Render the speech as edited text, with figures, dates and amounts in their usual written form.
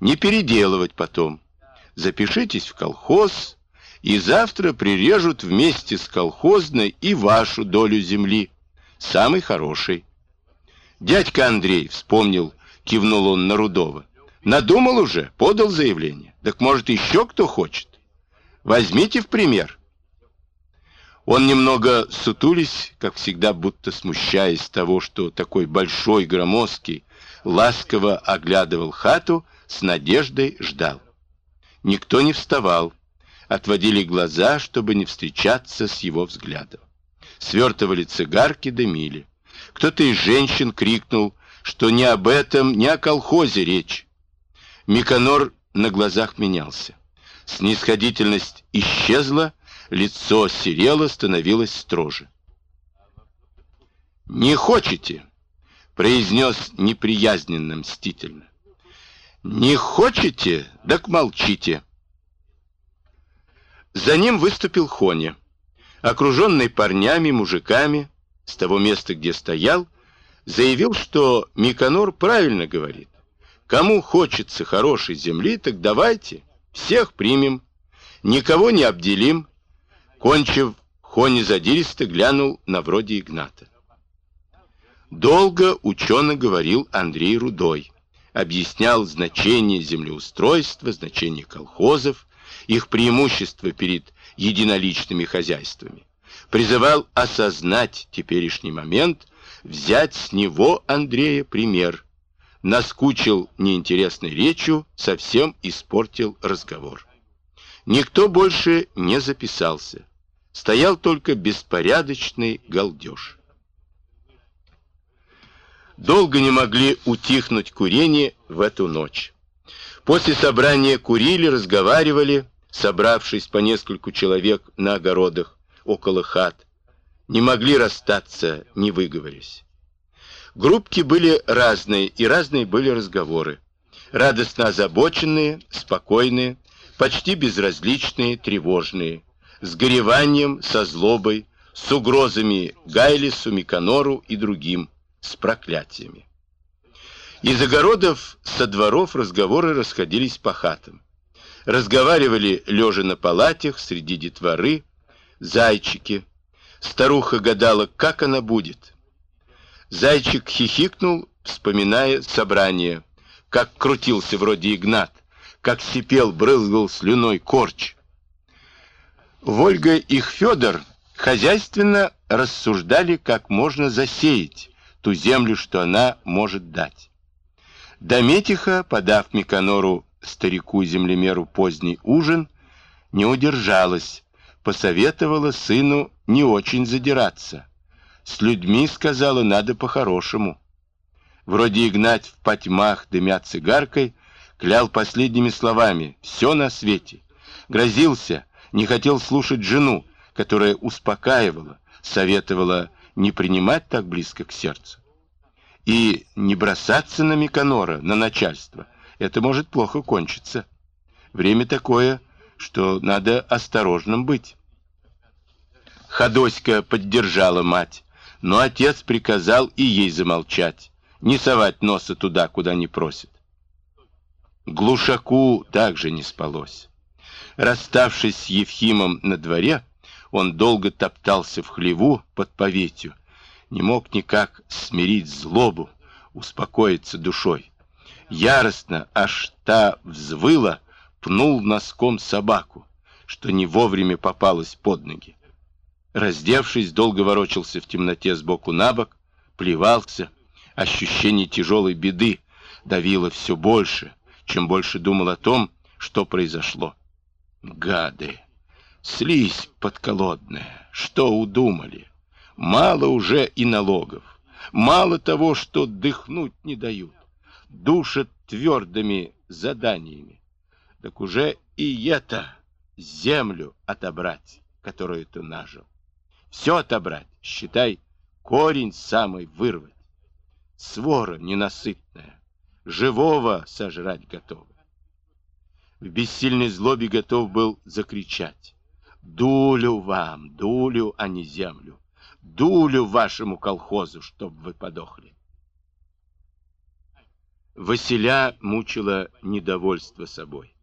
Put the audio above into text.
Не переделывать потом. Запишитесь в колхоз, и завтра прирежут вместе с колхозной и вашу долю земли, самый хороший. Дядька Андрей вспомнил, кивнул он на Рудова. Надумал уже, подал заявление. Так может еще кто хочет? Возьмите в пример. Он немного сутулись, как всегда, будто смущаясь того, что такой большой, громоздкий, ласково оглядывал хату, с надеждой ждал. Никто не вставал, отводили глаза, чтобы не встречаться с его взглядом. Свертывали цигарки, дымили. Кто-то из женщин крикнул, что не об этом, не о колхозе речь. Миконор на глазах менялся. Снисходительность исчезла, лицо серело, становилось строже. «Не хочете?» — произнес неприязненно, мстительно. «Не хочете? Так молчите». За ним выступил Хоня, окруженный парнями, мужиками, с того места, где стоял, заявил, что Миконор правильно говорит. Кому хочется хорошей земли, так давайте, всех примем, никого не обделим. Кончив, Хоня задиристо глянул на вроде Игната. Долго учено говорил Андрей Рудой, объяснял значение землеустройства, значение колхозов, их преимущества перед единоличными хозяйствами. Призывал осознать теперешний момент, взять с него, Андрея, пример. Наскучил неинтересной речью, совсем испортил разговор. Никто больше не записался. Стоял только беспорядочный галдеж. Долго не могли утихнуть курение в эту ночь. После собрания курили, разговаривали, собравшись по нескольку человек на огородах, около хат. Не могли расстаться, не выговорясь. Группки были разные, и разные были разговоры. Радостно озабоченные, спокойные, почти безразличные, тревожные, с гореванием, со злобой, с угрозами Гайлису, Миконору и другим, с проклятиями. Из огородов, со дворов разговоры расходились по хатам. Разговаривали, лежа на палатях, среди детворы, зайчики. Старуха гадала, как она будет. Зайчик хихикнул, вспоминая собрание, как крутился вроде Игнат, как сипел, брызгал слюной Корч. Вольга и Федор хозяйственно рассуждали, как можно засеять ту землю, что она может дать. Дометиха, подав Миконору, старику-землемеру, поздний ужин, не удержалась, посоветовала сыну не очень задираться. С людьми, сказала, надо по-хорошему. Вроде Игнать в потьмах, дымя цигаркой, клял последними словами «все на свете». Грозился, не хотел слушать жену, которая успокаивала, советовала не принимать так близко к сердцу. И не бросаться на Миконора, на начальство. Это может плохо кончиться. Время такое, что надо осторожным быть. Ходоська поддержала мать, но отец приказал и ей замолчать, не совать носа туда, куда не просит. Глушаку также не спалось. Расставшись с Ефимом на дворе, он долго топтался в хлеву под поветью, не мог никак смирить злобу, успокоиться душой. Яростно, аж та взвыла, пнул носком собаку, что не вовремя попалась под ноги. Раздевшись, долго ворочался в темноте сбоку на бок, плевался. Ощущение тяжелой беды давило все больше, чем больше думал о том, что произошло. Гады! Слизь подколодная! Что удумали? Мало уже и налогов. Мало того, что дыхнуть не дают. Душат твердыми заданиями. Так уже и это землю отобрать, которую ты нажил. Все отобрать, считай, корень самый вырвать. Свора ненасытная, живого сожрать готова. В бессильной злобе готов был закричать: «Дулю вам, дулю, а не землю! Дулю вашему колхозу, чтоб вы подохли!» Василя мучило недовольство собой.